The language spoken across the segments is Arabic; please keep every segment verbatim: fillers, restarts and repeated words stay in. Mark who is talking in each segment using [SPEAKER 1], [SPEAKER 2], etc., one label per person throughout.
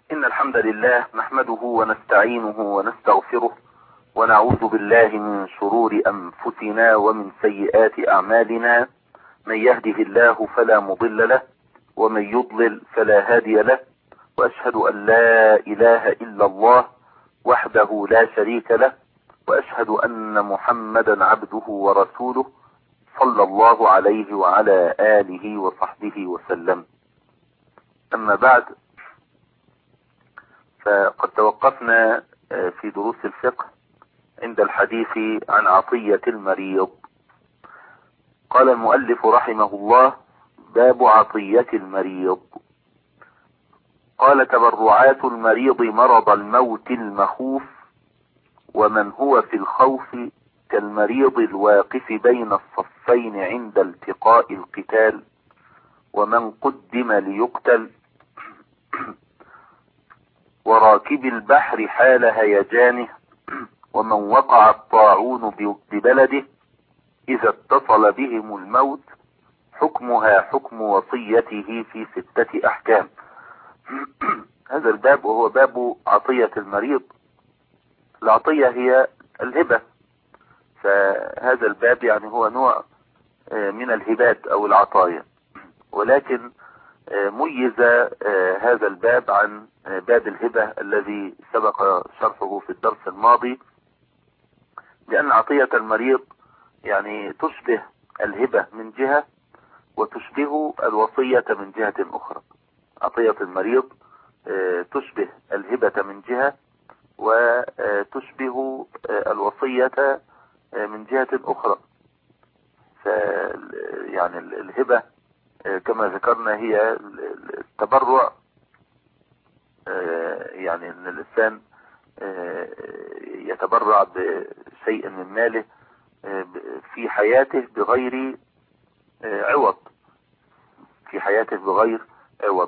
[SPEAKER 1] إن الحمد لله نحمده ونستعينه ونستغفره ونعوذ بالله من شرور أنفسنا ومن سيئات أعمالنا. من يهده الله فلا مضل له ومن يضلل فلا هادي له، وأشهد أن لا إله إلا الله وحده لا شريك له، وأشهد أن محمدا عبده ورسوله صلى الله عليه وعلى آله وصحبه وسلم. أما بعد، فقد توقفنا في دروس الفقه عند الحديث عن عطية المريض. قال المؤلف رحمه الله: باب عطية المريض. قال: تبرعات المريض مرض الموت المخوف، ومن هو في الخوف كالمريض الواقف بين الصفين عند التقاء القتال، ومن قدم ليقتل، وراكب البحر حال هيجانه، ومن وقع الطاعون ببلده إذا اتصل بهم الموت، حكمها حكم وصيته في ستة أحكام. هذا الباب وهو باب عطية المريض. العطية هي الهبة، فهذا الباب يعني هو نوع من الهبات أو العطايا، ولكن ميز هذا الباب عن باب الهبة الذي سبق شرحه في الدرس الماضي، لأن عطية المريض يعني تشبه الهبة من جهة وتشبه الوصية من جهة أخرى. عطية المريض تشبه الهبة من جهة وتشبه الوصية من جهة أخرى. يعني الهبة كما ذكرنا هي التبرع، يعني ان الانسان يتبرع بشيء من ماله في حياته بغير عوض، في حياته بغير عوض.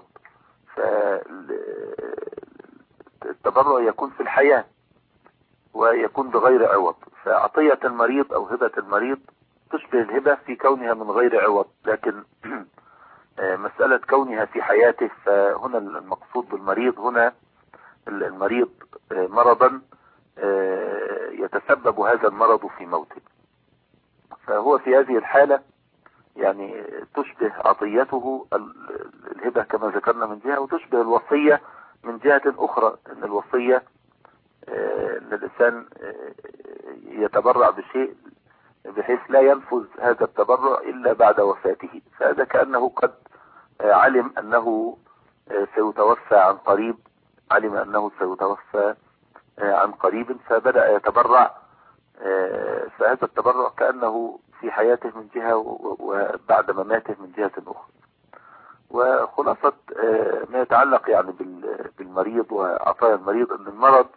[SPEAKER 1] فالتبرع يكون في الحياة ويكون بغير عوض. فعطية المريض او هبة المريض تشبه الهبة في كونها من غير عوض، لكن مسألة كونها في حياته، فهنا المقصود بالمريض هنا المريض مرضا يتسبب هذا المرض في موته، فهو في هذه الحالة يعني تشبه عطيته الهبة كما ذكرنا من جهة، وتشبه الوصية من جهة أخرى، أن الوصية أن الإنسان يتبرع بشيء بحيث لا ينفذ هذا التبرع إلا بعد وفاته، فهذا كأنه قد علم أنه سيتوفى عن قريب، علم أنه سيتوفى عن قريب فبدأ يتبرع، فهذا التبرع كأنه في حياته من جهة وبعد مماته من جهة أخرى. وخلاصة ما يتعلق يعني بالمريض وعطايا المريض، أن المرض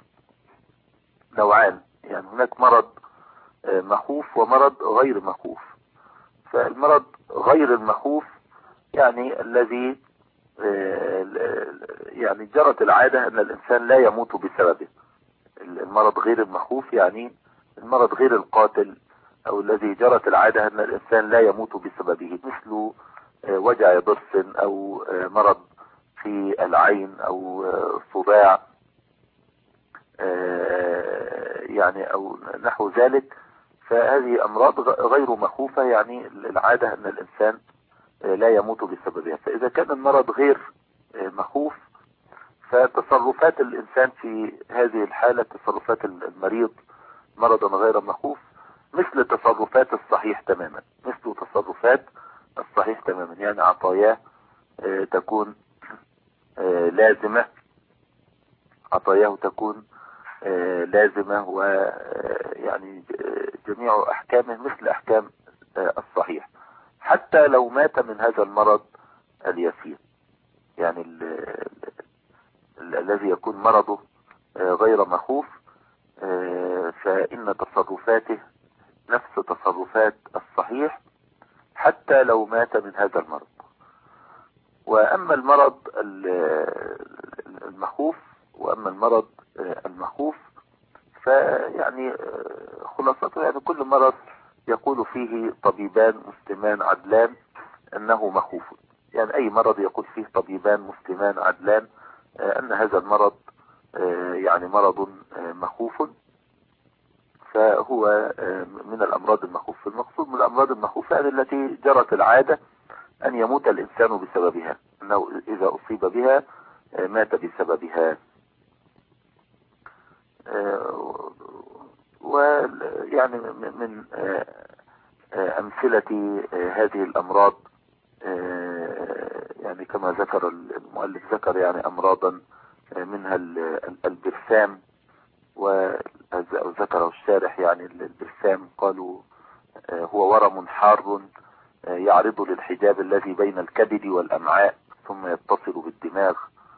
[SPEAKER 1] نوعان، يعني هناك مرض مخوف ومرض غير مخوف. فالمرض غير المخوف يعني الذي يعني جرت العادة أن الإنسان لا يموت بسببه. المرض غير المخوف يعني المرض غير القاتل، أو الذي جرت العادة أن الإنسان لا يموت بسببه، مثل وجع ضرس أو مرض في العين أو صداع يعني أو نحو ذلك. فهذه أمراض غير مخوفة، يعني العادة أن الإنسان لا يموت بسببها. فإذا كان المرض غير مخوف، فتصرفات الإنسان في هذه الحالة، تصرفات المريض مرضا غير مخوف، مثل تصرفات الصحيح تماما، مثل تصرفات الصحيح تماما، يعني عطاياه تكون لازمة، عطاياه تكون لازمة، ويعني جميع أحكامه مثل أحكام الصحيح، حتى لو مات من هذا المرض اليسير. يعني ال ال الذي يكون مرضه غير مخوف فإن تصرفاته نفس تصرفات الصحيح حتى لو مات من هذا المرض. وأما المرض المخوف وأما المرض المخوف فيعني خلاصته يعني كل مرض يقول فيه طبيبان مسلمان عدلان أنه مخوف. يعني أي مرض يقول فيه طبيبان مسلمان عدلان أن هذا المرض يعني مرض مخوف، فهو من الأمراض المخوفة. المقصود من الأمراض المخوفة التي جرت العادة أن يموت الإنسان بسببها، أنه إذا أصيب بها مات بسببها. ويعني من أمثلة هذه الأمراض يعني كما ذكر المؤلف، ذكر يعني أمراضا منها البرسام، وذكره الشارح يعني البرسام قالوا هو ورم حار يعرض للحجاب الذي بين الكبد والأمعاء ثم يتصل بالدماغ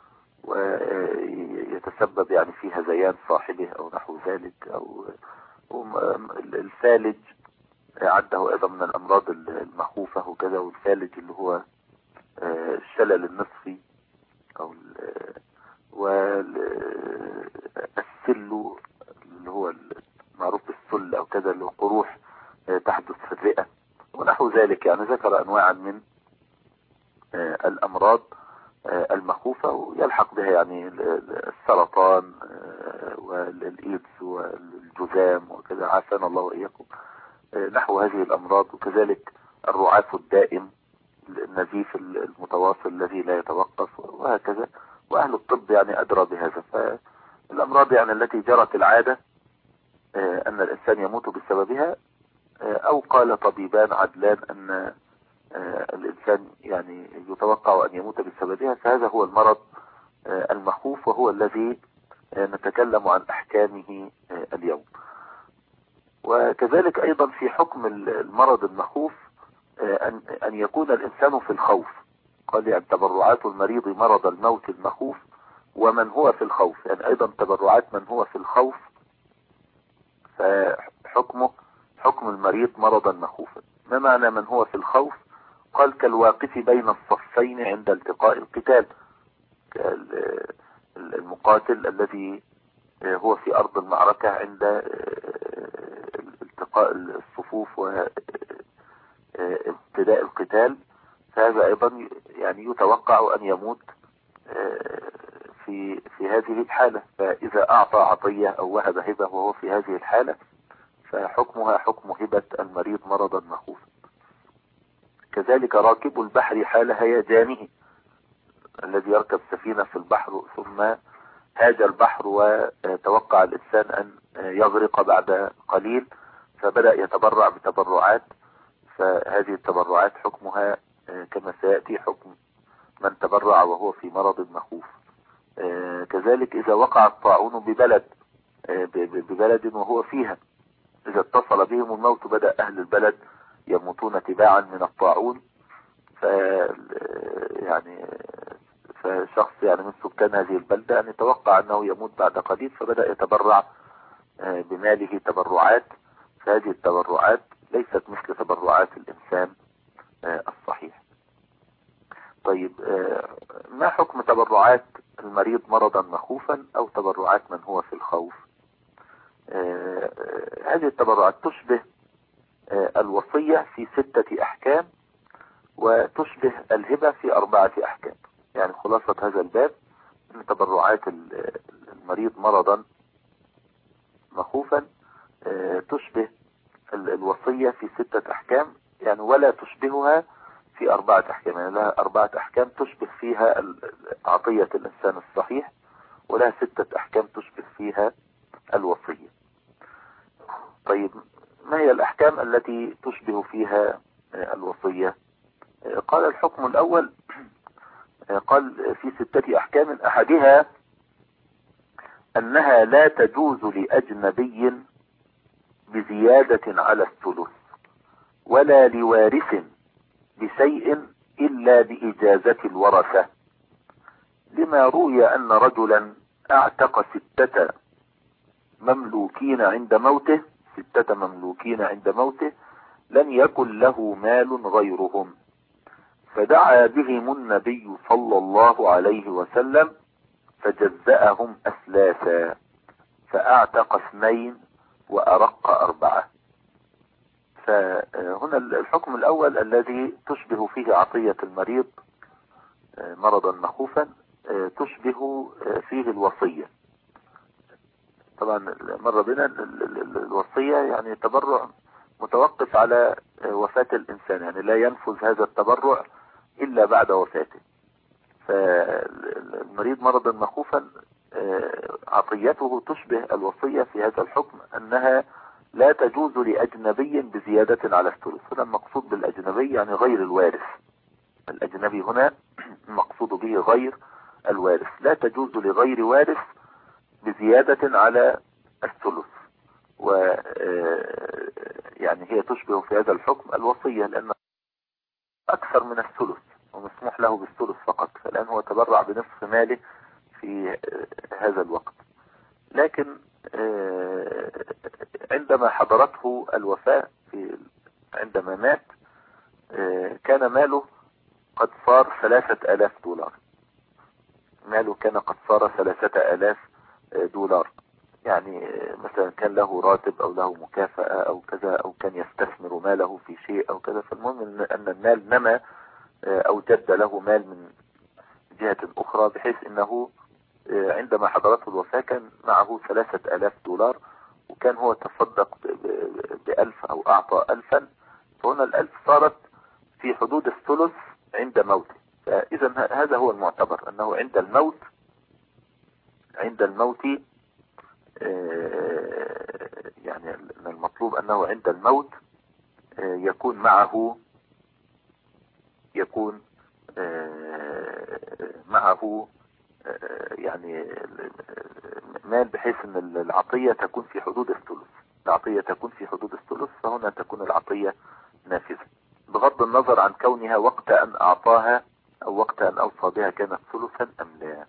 [SPEAKER 1] ويتسبب يعني في هذيان صاحبه أو نحو ذلك. أو الفالج عده أيضا من الأمراض المخوفة وكذا، والفالج اللي هو الشلل النصفي، أو والسل اللي هو معروف بالسل أو كذا، اللي هو قروح تحدث في الرئة ونحو ذلك. يعني ذكر أنواعا من الأمراض المخوفة ويلحق بها يعني السرطان والإيدز والجذام وكذا، عافانا الله وإياكم، نحو هذه الأمراض. وكذلك الرعاف الدائم، النزيف المتواصل الذي لا يتوقف، وهكذا. وأهل الطب يعني أدرى بهذا. فالأمراض يعني التي جرت العادة أن الإنسان يموت بسببها، أو قال طبيبان عدلان أن الإنسان يعني يتوقع أن يموت بسببها، فهذا هو المرض المخوف، وهو الذي نتكلم عن أحكامه اليوم. وكذلك أيضا في حكم المرض المخوف أن يكون الإنسان في الخوف. قال يعني تبرعات المريض مرض الموت المخوف ومن هو في الخوف، يعني أيضا تبرعات من هو في الخوف فحكمه حكم المريض مرضا مخوفا. ما معنى من هو في الخوف؟ قال كالواقف بين الصفين عند التقاء القتال، المقاتل الذي هو في أرض المعركة عند التقاء الصفوف وابتداء القتال، فهذا أيضا يعني يتوقع أن يموت في في هذه الحالة. فإذا أعطى عطية أو وهب هبة وهو في هذه الحالة فحكمها حكم هبة المريض مرضا مخوفا. كذلك راكب البحر حال هيجانه، الذي يركب سفينة في البحر ثم هاج البحر وتوقع الإنسان أن يغرق بعد قليل، فبدأ يتبرع بتبرعات، فهذه التبرعات حكمها كما سيأتي حكم من تبرع وهو في مرض مخوف. كذلك إذا وقع الطاعون ببلد ببلد وهو فيها، إذا اتصل بهم الموت بدأ أهل البلد يموتون تباعا من الطاعون، ف يعني فشخص يعني من سكان هذه البلدة أن يتوقع أنه يموت بعد قليل، فبدأ يتبرع بماله تبرعات، فهذه التبرعات ليست مثل تبرعات الإنسان الصحيح. طيب ما حكم تبرعات المريض مرضا مخوفا أو تبرعات من هو في الخوف؟ هذه التبرعات تشبه الوصية في ستة أحكام، وتشبه الهبة في أربعة أحكام. يعني خلاصة هذا الباب أن تبرعات المريض مرضا مخوفا تشبه الوصية في ستة أحكام، يعني ولا تشبهها في أربعة أحكام. يعني لها أربعة أحكام تشبه فيها عطية الإنسان الصحيح، ولها ستة أحكام تشبه فيها الوصية. طيب ما هي الأحكام التي تشبه فيها الوصية؟ قال الحكم الأول، قال في ستة أحكام، أحدها أنها لا تجوز لأجنبي بزيادة على الثلث ولا لوارث بشيء إلا بإجازة الورثة، لما روي أن رجلا اعتق ستة مملوكين عند موته ستة مملوكين عند موته لم يكن له مال غيرهم، فدعا بهم النبي صلى الله عليه وسلم فجزأهم أثلاثا، فأعتق اثنين وأرق أربعة. فهنا الحكم الأول الذي تشبه فيه عطية المريض مرضا مخوفا، تشبه فيه الوصية. طبعا مر بنا الوصية يعني تبرع متوقف على وفاة الإنسان، يعني لا ينفذ هذا التبرع إلا بعد وفاته. فالمريض مرضا مخوفا عطيته تشبه الوصية في هذا الحكم، أنها لا تجوز لأجنبي بزيادة على الثلث. هنا المقصود بالأجنبي يعني غير الوارث. الأجنبي هنا المقصود به غير الوارث، لا تجوز لغير وارث بزيادة على الثلث. و يعني هي تشبه في هذا الحكم الوصية، لأن أكثر من الثلث ومسموح له بالثلث فقط، فالآن هو تبرع بنصف ماله في هذا الوقت. لكن عندما حضرته الوفاة في عندما مات كان ماله قد صار ثلاثة آلاف دولار. ماله كان قد صار ثلاثة آلاف دولار. يعني مثلا كان له راتب أو له مكافأة أو كذا، أو كان يستثمر ماله في شيء أو كذا. فالمهم أن المال نما أو جد له مال من جهة أخرى، بحيث أنه عندما حضرته الوفاة كان معه ثلاثة آلاف دولار، وكان هو تصدق بألف أو أعطى ألفا. فهنا الألف صارت في حدود الثلث عند موته. فإذا هذا هو المعتبر، أنه عند الموت عند الموت يعني المطلوب أنه عند الموت يكون معه يكون معه يعني مال، بحيث ان العطية تكون في حدود الثلث. العطية تكون في حدود الثلث، فهنا تكون العطية نافذة بغض النظر عن كونها وقت ان اعطاها او وقت ان اوصى بها كانت ثلثا ام لا.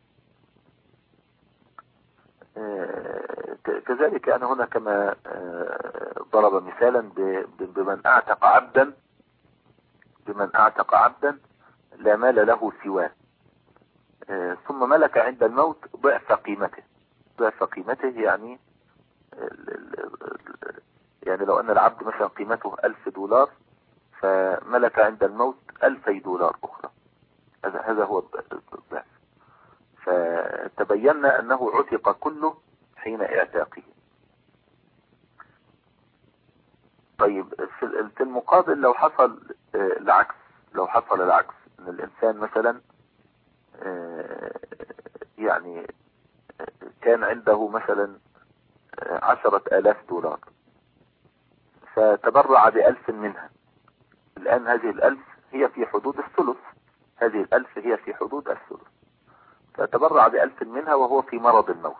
[SPEAKER 1] كذلك انا هنا كما ضرب مثالا بمن اعتق عبدا بمن اعتق عبدا لا مال له سواه، ثم ملك عند الموت ضعف قيمته. ضعف قيمته يعني يعني لو ان العبد مثلا قيمته ألف دولار، فملك عند الموت ألفي دولار أخرى. هذا هذا هو الضعف. فتبينا أنه عتق كله حين اعتاقه. طيب في المقابل لو حصل العكس، لو حصل العكس ان الانسان مثلا يعني كان عنده مثلا عشرة آلاف دولار، فتبرع بألف منها. الآن هذه الألف هي في حدود الثلث، هذه الألف هي في حدود الثلث، فتبرع بألف منها وهو في مرض الموت.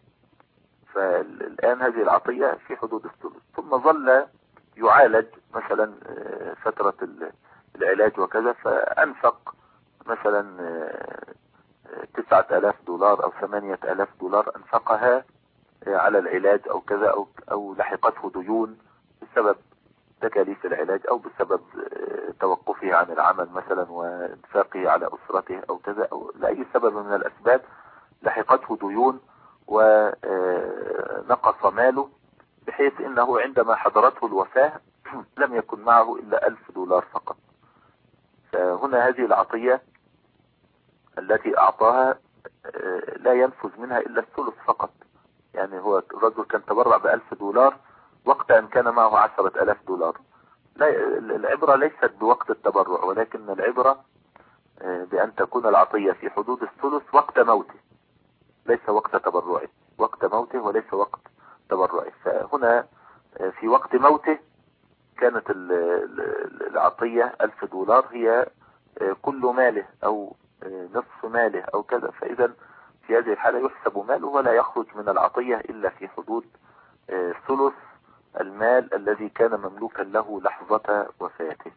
[SPEAKER 1] فالآن هذه العطية في حدود الثلث، ثم ظل يعالج مثلا فترة العلاج وكذا، فأنفق مثلا تسعة آلاف دولار أو ثمانية آلاف دولار أنفقها على العلاج أو كذا، أو, أو لحقته ديون بسبب تكاليف العلاج أو بسبب توقفه عن العمل مثلا وانفاقه على أسرته أو كذا، أو لأي سبب من الأسباب لحقته ديون ونقص ماله، بحيث انه عندما حضرته الوفاة لم يكن معه الا ألف دولار فقط. فهنا هذه العطية التي اعطاها لا ينفذ منها الا الثلث فقط. يعني هو الرجل كان تبرع بألف دولار وقت ان كان معه عشرة الاف دولار. لا، العبرة ليست بوقت التبرع، ولكن العبرة بان تكون العطية في حدود الثلث وقت موته، ليس وقت تبرعه، وقت موته وليس وقت تبرعه. فهنا في وقت موته كانت العطية ألف دولار هي كل ماله أو نصف ماله أو كذا. فإذا في هذه الحالة يحسب ماله ولا يخرج من العطية إلا في حدود ثلث المال الذي كان مملوكا له لحظة وفاته.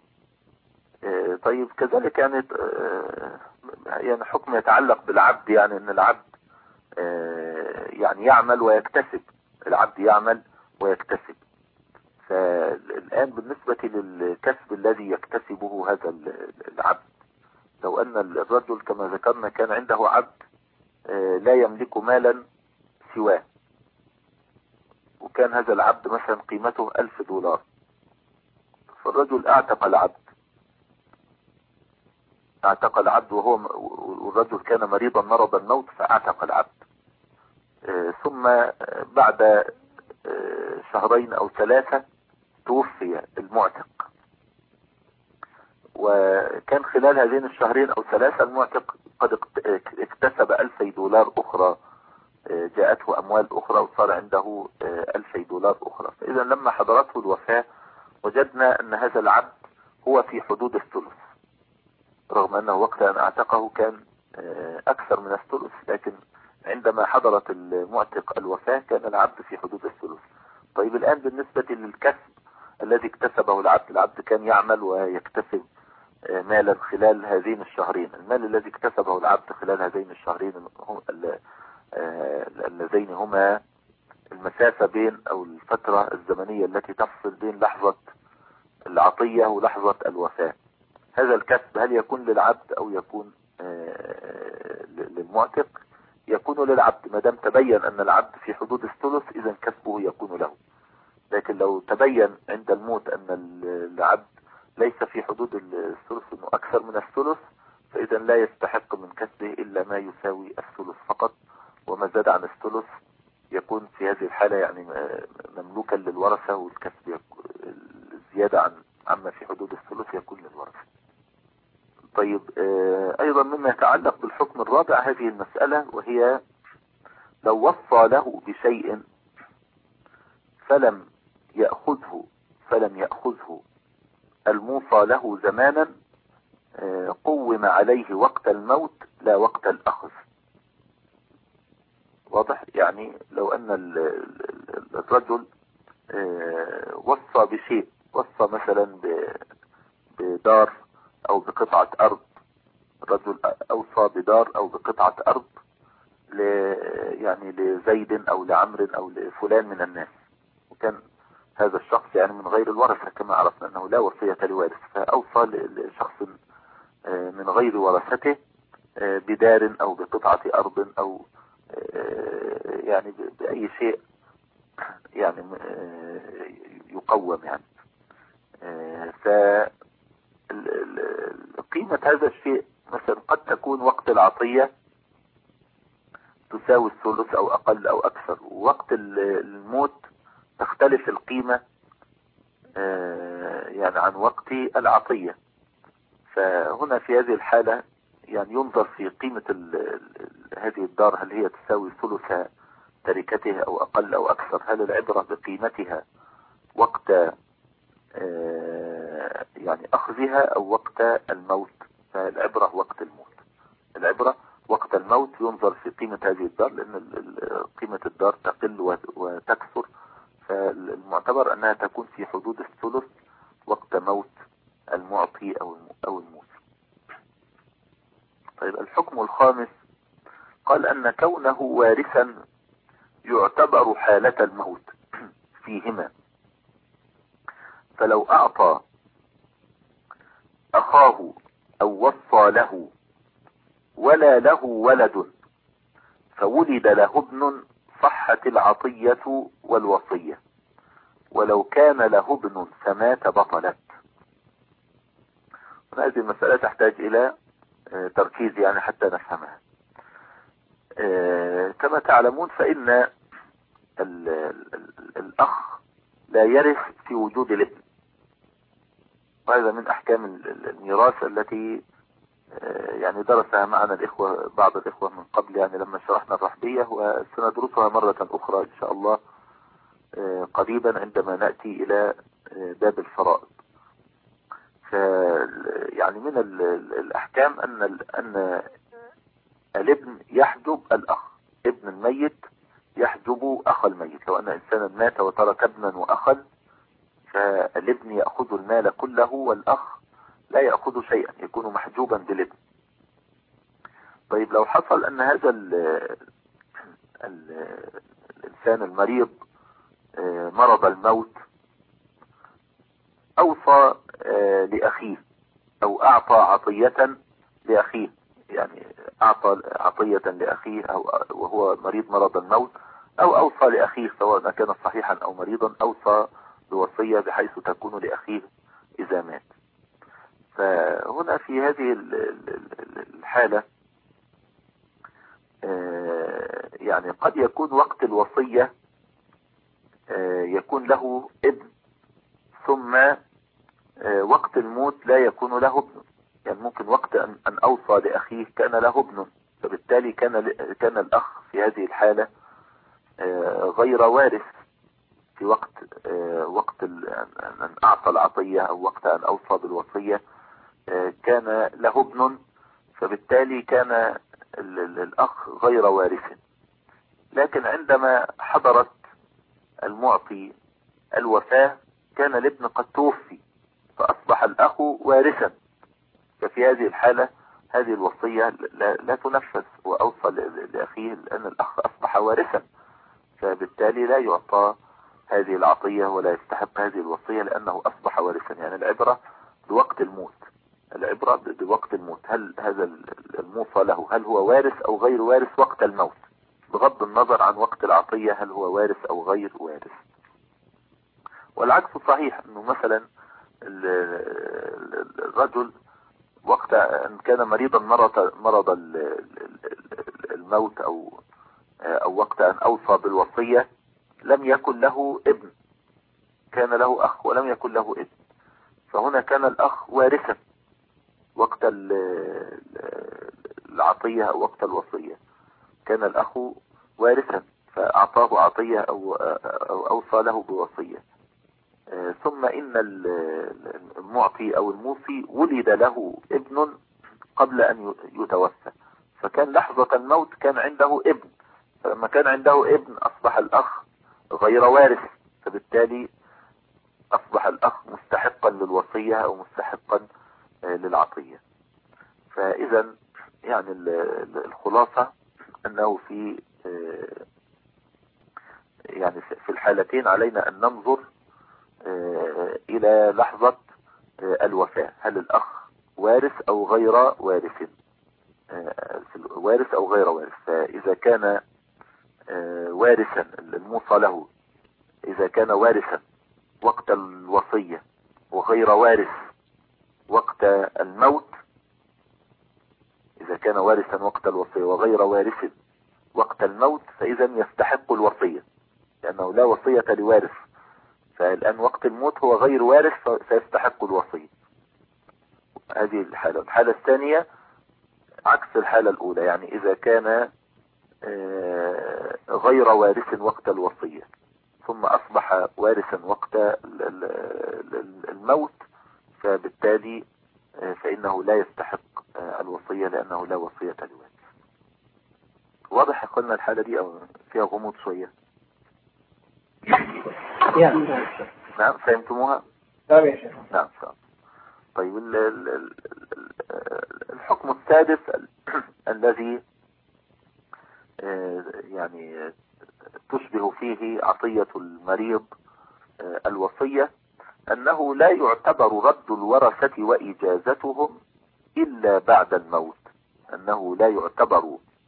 [SPEAKER 1] طيب كذلك يعني يعني حكم يتعلق بالعبد، يعني ان العبد يعني يعمل ويكتسب. العبد يعمل ويكتسب. فالآن بالنسبة للكسب الذي يكتسبه هذا العبد، لو أن الرجل كما ذكرنا كان عنده عبد لا يملك مالا سواه، وكان هذا العبد مثلا قيمته ألف دولار، فالرجل اعتق العبد، اعتق العبد وهو والرجل كان مريضا مرض الموت فاعتق العبد. ثم بعد شهرين او ثلاثة توفي المعتق، وكان خلال هذين الشهرين او ثلاثة المعتق قد اكتسب ألفي دولار اخرى، جاءته اموال اخرى وصار عنده ألفي دولار اخرى. فاذا لما حضرته الوفاة وجدنا ان هذا العبد هو في حدود الثلث، رغم انه وقت ان اعتقه كان اكثر من الثلث، لكن عندما حضرت المعتق الوفاة كان العبد في حدود الثلث. طيب الان بالنسبة للكسب الذي اكتسبه العبد، العبد كان يعمل ويكتسب مالا خلال هذين الشهرين، المال الذي اكتسبه العبد خلال هذين الشهرين اللذين هما المسافة بين او الفترة الزمنية التي تفصل بين لحظة العطية ولحظة الوفاة، هذا الكسب هل يكون للعبد او يكون للمعتق؟ يكون للعبد ما دام تبين ان العبد في حدود الثلث، اذا كسبه يكون له. لكن لو تبين عند الموت ان العبد ليس في حدود الثلث، انه اكثر من الثلث، فاذا لا يستحق من كسبه الا ما يساوي الثلث فقط، وما زاد عن الثلث يكون في هذه الحالة يعني مملوكا للورثة، والكسب الزيادة عن عما في حدود الثلث يكون للورثة. طيب ايضا مما يتعلق بالحكم الرابع هذه المسألة، وهي لو وصى له بشيء فلم يأخذه فلم يأخذه الموصى له زمانا، قوم عليه وقت الموت لا وقت الأخذ. واضح؟ يعني لو أن الرجل وصى بشيء، وصى مثلا بدار أو بقطعة أرض، الرجل أوصى بدار أو بقطعة أرض ل يعني لزيد أو لعمر أو لفلان من الناس، وكان هذا الشخص يعني من غير الورثة كما عرفنا أنه لا وصية لوارث، فأوصى لشخص من غير ورثته بدار أو بقطعة أرض أو يعني بأي شيء يعني يقوم يعني. فقيمة هذا الشيء مثلا قد تكون وقت العطية تساوي الثلث أو أقل أو أكثر، ووقت الموت تختلف القيمة يعني عن وقت العطية. فهنا في هذه الحالة يعني ينظر في قيمة ال ال هذه الدار، هل هي تساوي ثلث تركتها أو أقل أو أكثر؟ هل العبرة بقيمتها وقت يعني أخذها أو وقت الموت؟ فالعبرة وقت الموت، العبرة وقت الموت ينظر في قيمة هذه الدار، لأن قيمة الدار تقل وتكثر، فالمعتبر أنها تكون في حدود الثلث وقت موت المعطي أو أو الموت. طيب الحكم الخامس قال أن كونه وارثا يعتبر حالة الموت فيهما، فلو أعطى أخاه أو وصى له ولا له ولد فولد له ابن صحت العطية والوصية، ولو كان له ابن فمات بطلت. هذه المسألة تحتاج إلى تركيز يعني حتى نفهمها. كما تعلمون فإن ال ال الأخ لا يرث في وجود الابن، وهذا من أحكام الميراث التي يعني درسها معنا الإخوة بعض الإخوة من قبل، يعني لما شرحنا الرحبية، وسندرسها مرة أخرى إن شاء الله قريبا عندما نأتي إلى باب الفرائض. يعني من الأحكام أن أن الابن يحجب الأخ، ابن الميت يحجب أخ الميت. لو أن إنسانا مات وترك ابنا وأخا، فالابن يأخذ المال كله والأخ لا يأخذ شيئا، يكون محجوبا بالابن. طيب لو حصل أن هذا ال ال الإنسان المريض مرض الموت أوصى لأخيه أو أعطى عطية لأخيه، يعني أعطى عطية لأخيه أو وهو مريض مرض الموت، أو أوصى لأخيه سواء كان صحيحا أو مريضا، أوصى بوصية بحيث تكون لأخيه إذا مات. فهنا في هذه الحالة يعني قد يكون وقت الوصية يكون له ابن، ثم وقت الموت لا يكون له ابن. يعني ممكن وقت أن أوصى لأخيه كان له ابن، فبالتالي كان كان الأخ في هذه الحالة غير وارث في وقت وقت أن أعطى العطية أو وقت أن أوصى بالوصية كان له ابن، فبالتالي كان الأخ غير وارث. لكن عندما حضرت المعطي الوفاة كان الابن قد توفي فأصبح الأخ وارثا، ففي هذه الحالة هذه الوصية لا, لا تنفذ، وأوصى لأخيه لأن الأخ أصبح وارثا، فبالتالي لا يعطى هذه العطية ولا يستحق هذه الوصية لأنه أصبح وارثا. يعني العبرة بوقت الموت، العبرة بوقت الموت، هل هذا الموصى له هل هو وارث أو غير وارث وقت الموت، بغض النظر عن وقت العطية هل هو وارث أو غير وارث. والعكس صحيح، أنه مثلا الرجل وقت أن كان مريضا مرض مرض الموت أو أو وقت أن أوصى بالوصية لم يكن له ابن، كان له أخ ولم يكن له ابن، فهنا كان الأخ وارثا وقت العطية أو وقت الوصية، كان الأخ وارثا فأعطاه عطية أو أو أوصى له بوصية. ثم إن المعطي أو الموصي ولد له ابن قبل أن يتوفى، فكان لحظة الموت كان عنده ابن، فلما كان عنده ابن أصبح الأخ غير وارث، فبالتالي أصبح الأخ مستحقا للوصية أو مستحقا للعطية. فإذا يعني الخلاصة أنه في يعني في الحالتين علينا أن ننظر إلى لحظة الوفاة، هل الأخ وارث أو غير وارث، وارث أو غير وارث. فإذا كان وارثا الموصى له، إذا كان وارثا وقت الوصية وغير وارث وقت الموت، إذا كان وارثا وقت الوصية وغير وارث وقت الموت فإذا يستحق الوصية لأنه لا وصية لوارث، فالآن وقت الموت هو غير وارث فيستحق الوصية. هذه الحالة. الحالة الثانية عكس الحالة الأولى، يعني إذا كان غير وارث وقت الوصية ثم أصبح وارثا وقت الموت، فبالتالي فإنه لا يستحق الوصية لأنه لا وصية لوارث. واضح قلنا الحالة دي أو فيها غموض شوية؟ نعم فهمتموها؟
[SPEAKER 2] نعم يا شيخ.
[SPEAKER 1] نعم. طيب الحكم السادس الذي يعني تشبه فيه عطية المريض الوصية أنه لا يعتبر رد الورثة وإجازتهم إلا بعد الموت، أنه لا يعتبر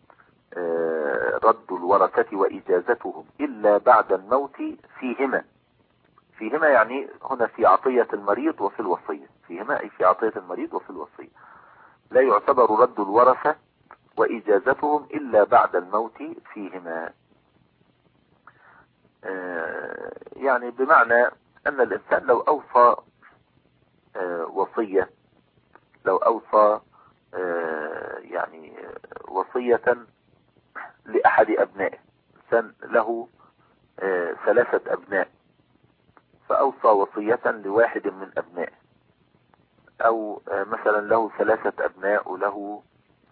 [SPEAKER 1] رد الورثة وإجازتهم إلا بعد الموت فيهما. فيهما يعني هنا في عطية المريض وفي الوصية، فيهما أي في عطية المريض وفي الوصية لا يعتبر رد الورثة وإجازتهم إلا بعد الموت فيهما. يعني بمعنى أن الإنسان لو أوصى وصية لو أوصى يعني وصية لأحد أبنائه، إنسان له ثلاثة أبناء فأوصى وصية لواحد من أبنائه، أو مثلا له ثلاثة أبناء وله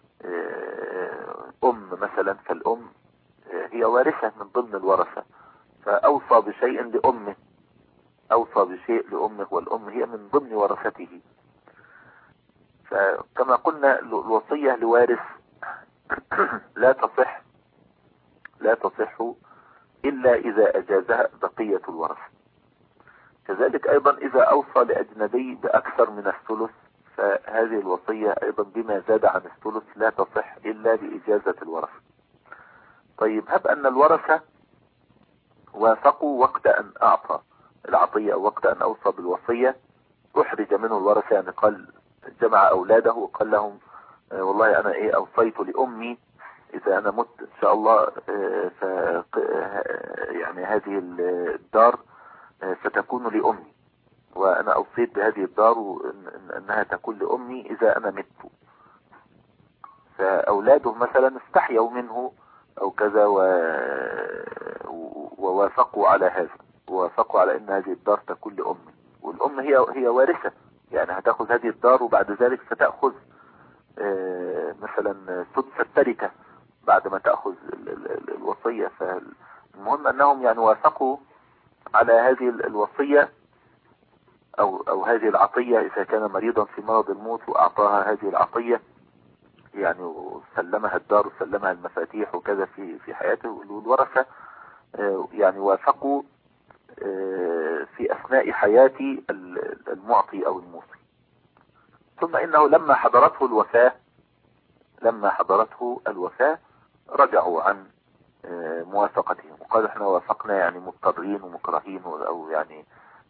[SPEAKER 1] أم مثلا، فالأم هي وارثة من ضمن الورثة، فأوصى بشيء لأمه، أوصى بشيء لأمه والأم هي من ضمن ورثته. فكما قلنا الوصية لوارث لا تصح لا تصح إلا إذا أجازها بقية الورثة. كذلك أيضا إذا أوصى لأجنبي بأكثر من الثلث فهذه الوصية أيضا بما زاد عن الثلث لا تصح إلا بإجازة الورثة. طيب هب أن الورثة وافقوا وقت أن أعطى العطية أو وقت أن أوصى بالوصية، أحرج منه الورثة، يعني قال جمع أولاده وقال لهم والله أنا إيه أوصيت لأمي إذا أنا مت إن شاء الله ف يعني هذه الدار ستكون لأمي، وأنا أوصيت بهذه الدار أنها تكون لأمي إذا أنا مت. فأولاده مثلا استحيوا منه أو كذا ووافقوا على هذا، ووافقوا على أن هذه الدار تكون لأمي، والأم هي هي وارثة، يعني هتأخذ هذه الدار وبعد ذلك ستأخذ مثلا سدس التركة بعد ما تأخذ الوصية. فالمهم أنهم يعني وافقوا على هذه الوصية أو أو هذه العطية إذا كان مريضا في مرض الموت وأعطاها هذه العطية، يعني وسلمها الدار وسلمها المفاتيح وكذا في في حياته، والورثة يعني وافقوا في أثناء حياة المعطي أو الموصي. ثم إنه لما حضرته الوفاة لما حضرته الوفاة رجعوا عن موافقتهم وقالوا احنا وافقنا يعني مضطرين ومكرهين أو يعني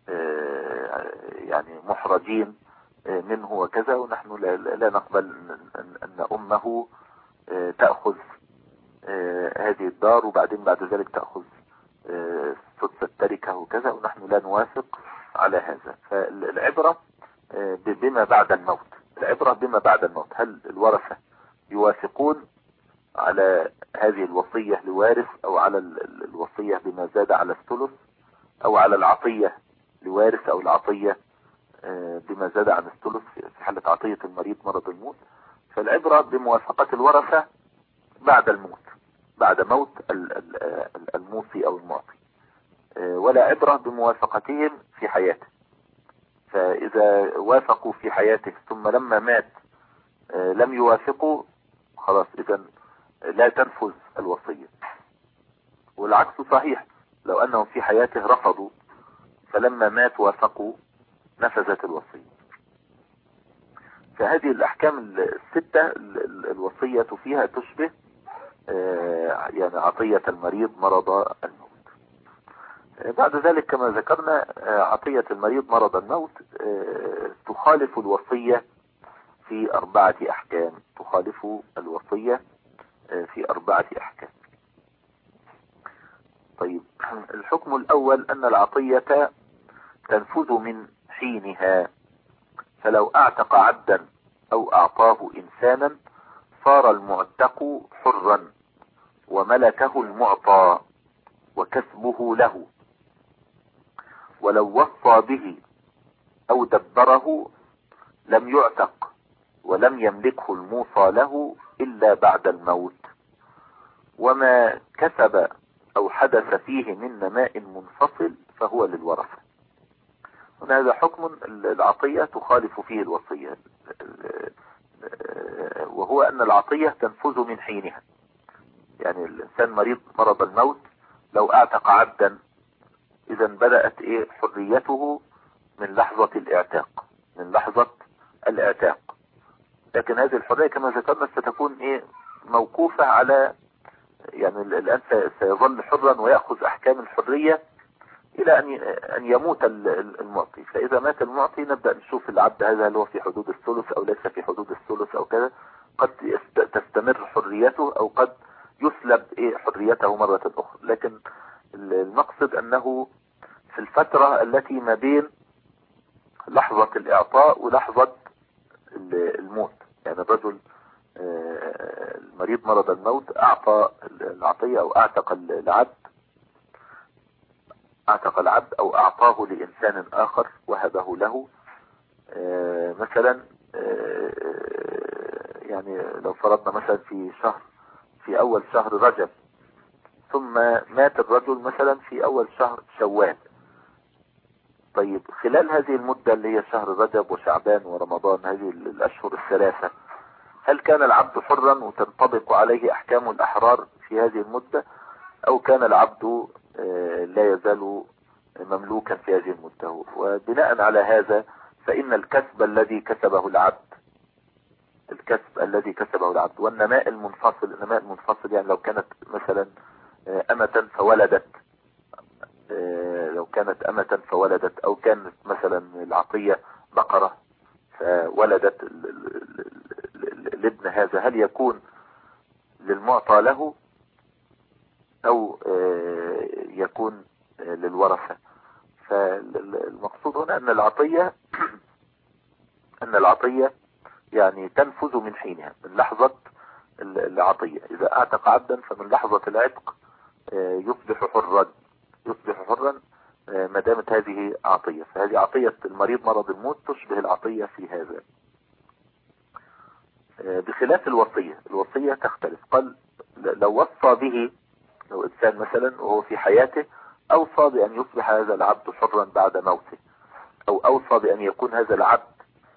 [SPEAKER 1] يعني محرجين منه وكذا، ونحن لا نقبل أن أمه تأخذ هذه الدار وبعدين بعد ذلك تأخذ سدس التركة وكذا، ونحن لا نوافق على هذا. فالعبرة بما بعد الموت، العبرة بما بعد الموت، هل الورثة يوافقون على هذه الوصية لوارث أو على الوصية بما زاد على الثلث أو على العطية لوارث أو العطية بما زاد عن الثلث في حالة عطية المريض مرض الموت. فالعبرة بموافقة الورثة بعد الموت، بعد موت الموصي أو المعطي، ولا عبرة بموافقتهم في حياته. فإذا وافقوا في حياته ثم لما مات لم يوافقوا خلاص إذا لا تنفذ الوصية. والعكس صحيح، لو أنهم في حياته رفضوا فلما مات وافقوا نفذت الوصية. فهذه الأحكام الستة الوصية فيها تشبه يعني عطية المريض مرض الموت. بعد ذلك كما ذكرنا عطية المريض مرض الموت تخالف الوصية في أربعة أحكام، تخالف الوصية في أربعة أحكام. طيب، الحكم الأول أن العطية تنفذ من حينها، فلو أعتق عبدا أو أعطاه إنسانا صار المعتق حرا وملكه المعطى وكسبه له، ولو وصى به أو دبره لم يعتق ولم يملكه الموصى له إلا بعد الموت، وما كسب أو حدث فيه من نماء منفصل فهو للورثة. هذا حكم العطية تخالف فيه الوصية، وهو أن العطية تنفذ من حينها. يعني الإنسان مريض مرض الموت لو أعتق عبدا إذا بدأت إيه حريته من لحظة الاعتاق، من لحظة الاعتاق. لكن هذه الحرية كما ذكرنا ستكون إيه موقوفة على يعني الآن سيظل حرا ويأخذ أحكام الحرية إلى أن أن يموت المعطي. فإذا مات المعطي نبدأ نشوف العبد هذا هل هو في حدود الثلث أو ليس في حدود الثلث أو كذا، قد تستمر حريته أو قد يسلب إيه حريته مرة أخرى. لكن المقصد أنه في الفترة التي ما بين لحظة الإعطاء ولحظة الموت، يعني الرجل المريض مرض الموت أعطى العطية أو أعتق العبد أعتق العبد أو أعطاه لإنسان آخر وهبه له، مثلا يعني لو فرضنا مثلا في شهر في أول شهر رجب ثم مات الرجل مثلا في أول شهر شوال. طيب خلال هذه المدة اللي هي شهر رجب وشعبان ورمضان، هذه الأشهر الثلاثة، هل كان العبد حرا وتنطبق عليه أحكام الأحرار في هذه المدة، أو كان العبد لا يزال مملوكا في هذه المدة؟ وبناء على هذا فإن الكسب الذي كسبه العبد الكسب الذي كسبه العبد والنماء المنفصل، النماء المنفصل يعني لو كانت مثلا أمة فولدت لو كانت أمة فولدت أو كانت مثلا العطية بقرة فولدت هل يكون للمعطى له او يكون للورثة. فالمقصود هنا ان العطية ان العطية يعني تنفذ من حينها، من لحظة العطية. اذا اعتق عبدا فمن لحظة العتق يصبح حرا، يصبح حرا ما دامت هذه عطية. فهذه عطية المريض مرض الموت تشبه العطية في هذا، بخلاف الوصية. الوصية تختلف. قال لو وصى به، لو انسان مثلا وهو في حياته اوصى بان يصبح هذا العبد حرا بعد موته، او اوصى بان يكون هذا العبد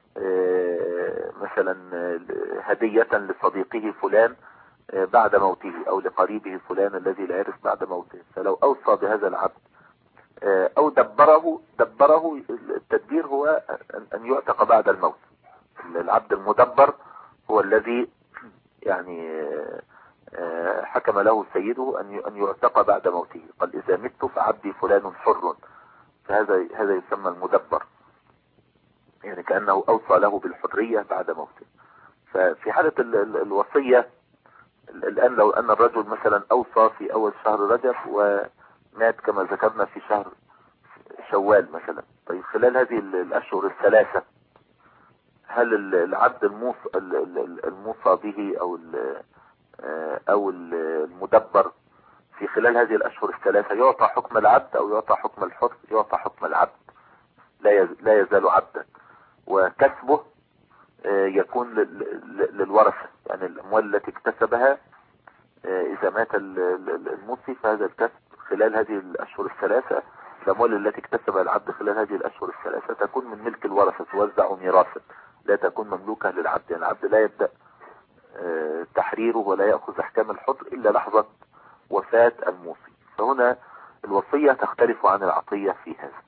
[SPEAKER 1] مثلا هدية لصديقه فلان بعد موته، او لقريبه فلان الذي لا يرث بعد موته. فلو اوصى بهذا العبد او دبره، دبره التدبير هو ان يعتق بعد الموت. العبد المدبر هو الذي يعني حكم له سيده ان يعتق بعد موته. قال اذا مت فعبدي فلان حر، فهذا هذا يسمى المدبر، يعني كأنه اوصى له بالحرية بعد موته. ففي حالة الوصية الان لو ان الرجل مثلا اوصى في اول شهر رجب ومات كما ذكرنا في شهر شوال مثلا، طيب خلال هذه الاشهر الثلاثة هل العبد الموصى الموصى به او او المدبر في خلال هذه الاشهر الثلاثة يعطى حكم العبد او يعطى حكم الحر؟ يعطى حكم العبد، لا يزال عبدا، وكسبه يكون للورثة. يعني الاموال التي اكتسبها اذا مات الموصي فهذا الكسب خلال هذه الاشهر الثلاثة، الاموال التي اكتسبها العبد خلال هذه الاشهر الثلاثة تكون من ملك الورثة، توزع ميراثا، لا تكون مملوكة للعبد. يعني العبد لا يبدأ تحريره ولا يأخذ احكام الحر الا لحظة وفاة الموصي. فهنا الوصية تختلف عن العطية في هذا.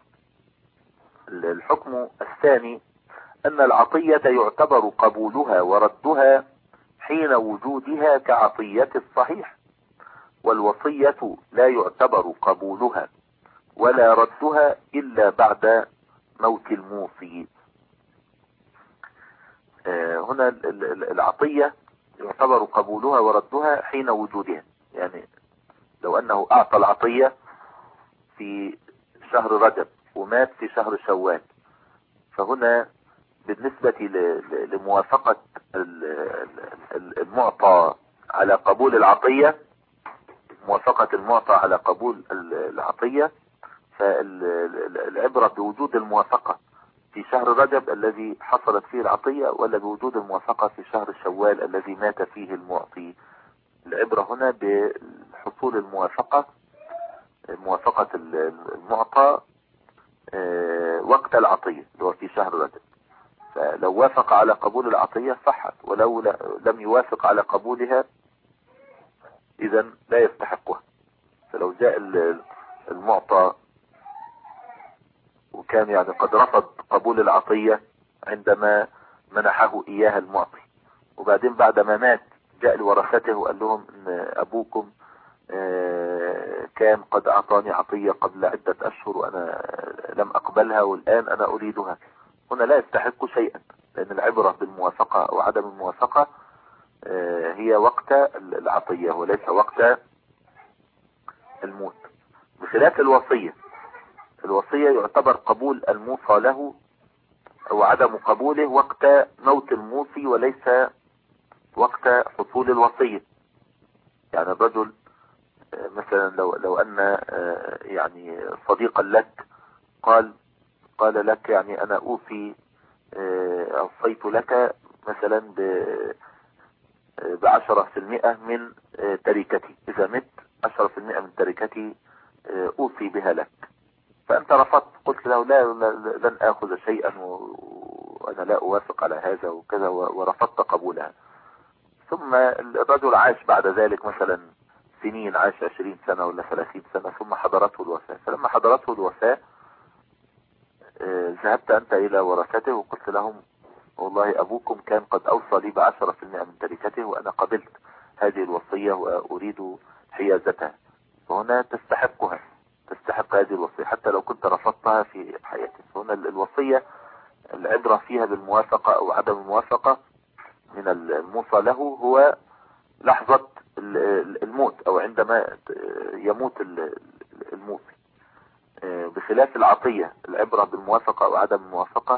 [SPEAKER 1] الحكم الثاني ان العطية يعتبر قبولها وردها حين وجودها كعطية الصحيح، والوصية لا يعتبر قبولها ولا ردها الا بعد موت الموصي. هنا العطية يعتبر قبولها وردها حين وجودها، يعني لو انه اعطى العطية في شهر رجب ومات في شهر شوال، فهنا بالنسبة لموافقة المعطى على قبول العطية، موافقة المعطى على قبول العطية، فالعبرة بوجود الموافقة في شهر رجب الذي حصلت فيه العطية ولا بوجود الموافقة في شهر شوال الذي مات فيه المعطي. العبرة هنا بحصول الموافقة، موافقة المعطى وقت العطية اللي هو في شهر رجب. فلو وافق على قبول العطية صحت، ولو لم يوافق على قبولها اذا لا يستحقها. فلو جاء المعطى وكان يعني قد رفض قبول العطية عندما منحه اياها المعطي، وبعدين بعد ما مات جاء لورثته وقال لهم ان ابوكم كان قد اعطاني عطية قبل عدة اشهر وانا لم اقبلها والان انا اريدها، هنا لا يستحق شيئا، لان العبرة بالموافقة او عدم الموافقة هي وقت العطية وليس وقت الموت. بخلاف الوصية، الوصية يعتبر قبول الموصى له او عدم قبوله وقت موت الموصي وليس وقت حصول الوصية. يعني الرجل مثلا لو لو ان يعني صديقا لك قال قال لك يعني انا اوصي اوصيت لك مثلا ب بعشرة في المئة من تركتي، اذا مت عشرة في المئة من تركتي اوصي بها لك، فانت رفضت، قلت له لا لن اخذ شيئا وانا لا اوافق على هذا وكذا، ورفضت قبولها. ثم الرجل عاش بعد ذلك مثلا سنين، عاش عشرين سنة ولا ثلاثين سنة، ثم حضرته الوفاة. فلما حضرته الوفاة ذهبت انت الى ورثته وقلت لهم والله ابوكم كان قد اوصى لي بعشرة في المئة من تركته وانا قبلت هذه الوصية واريد حيازتها، فهنا تستحقها، تستحق هذه الوصية حتى لو كنت رفضتها في حياتك. فهنا الوصية العبرة فيها بالموافقة او عدم الموافقة من الموصى له هو لحظة الموت او عندما يموت الموصي، بخلاف العطية العبرة بالموافقة او عدم الموافقة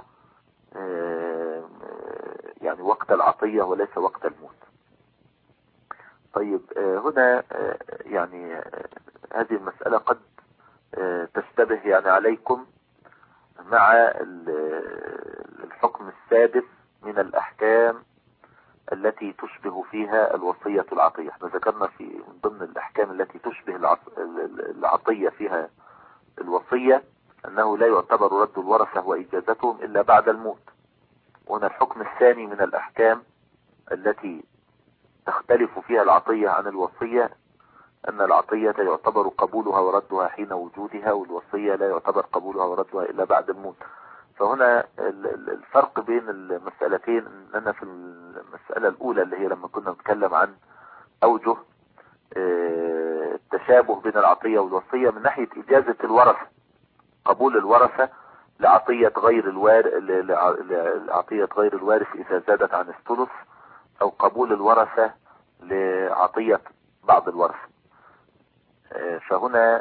[SPEAKER 1] يعني وقت العطية وليس وقت الموت. طيب هنا يعني هذه المسألة قد تشتبه يعني عليكم مع الحكم السادس من الأحكام التي تشبه فيها الوصية العطية. احنا ذكرنا في من ضمن الأحكام التي تشبه العطية فيها الوصية أنه لا يعتبر رد الورثة وإجازتهم إلا بعد الموت. وهنا الحكم الثاني من الأحكام التي تختلف فيها العطية عن الوصية أن العطية يعتبر قبولها وردها حين وجودها، والوصية لا يعتبر قبولها وردها إلا بعد الموت. فهنا الفرق بين المسألتين أننا في المسألة الأولى اللي هي لما كنا نتكلم عن أوجه التشابه بين العطية والوصية من ناحية إجازة الورثة، قبول الورثة لعطية غير الوارث لعطية غير الوارث إذا زادت عن الثلث، أو قبول الورثة لعطية بعض الورثة. فهنا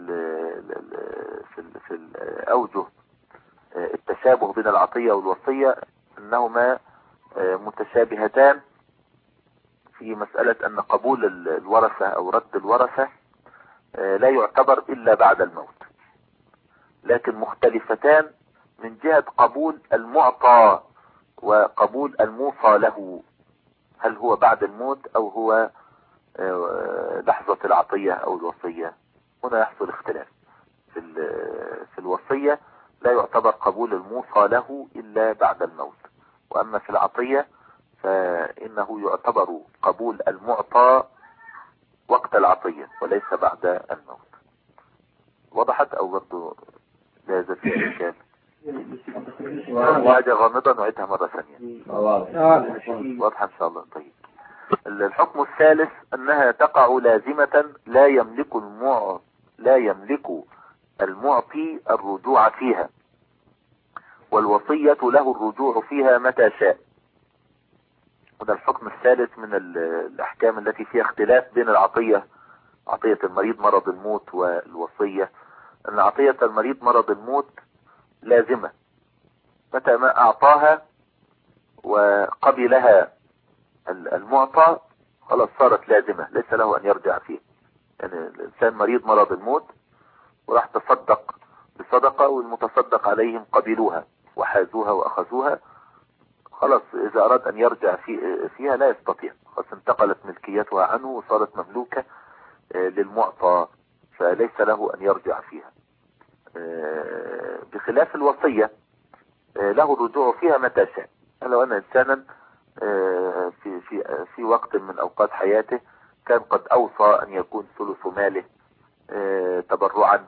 [SPEAKER 1] في الأوجه التشابه بين العطية والوصية أنهما متشابهتان في مسألة أن قبول الورثة أو رد الورثة لا يعتبر إلا بعد الموت، لكن مختلفتان من جهة قبول المعطى وقبول الموصى له، هل هو بعد الموت أو هو لحظة العطية أو الوصية. هنا يحصل اختلاف. في, في الوصية لا يعتبر قبول الموصى له إلا بعد الموت، وأما في العطية فإنه يعتبر قبول المعطى وقت العطية وليس بعد الموت. وضحت أو برضو لا يزال في إشكال؟ حاجة غامضة نعيدها مرة ثانية. واضحة إن شاء الله. طيب الحكم الثالث أنها تقع لازمة لا يملك المع... لا يملك المعطي الرجوع فيها، والوصية له الرجوع فيها متى شاء. وده الحكم الثالث من الأحكام التي فيها اختلاف بين العطية، عطية المريض مرض الموت، والوصية. أن عطية المريض مرض الموت لازمة، متى ما أعطاها وقبلها المعطى خلاص صارت لازمة، ليس له أن يرجع فيه. يعني الإنسان مريض مرض الموت وراح تصدق بصدقة والمتصدق عليهم قبلوها وحازوها وأخذوها، خلاص إذا أراد أن يرجع في فيها لا يستطيع، خلاص انتقلت ملكيتها عنه وصارت مملوكة للمعطى، فليس له أن يرجع فيها. بخلاف الوصية له الرجوع فيها متى شاء. لو أن إنسانا في في في وقت من أوقات حياته كان قد أوصى أن يكون ثلث ماله تبرعا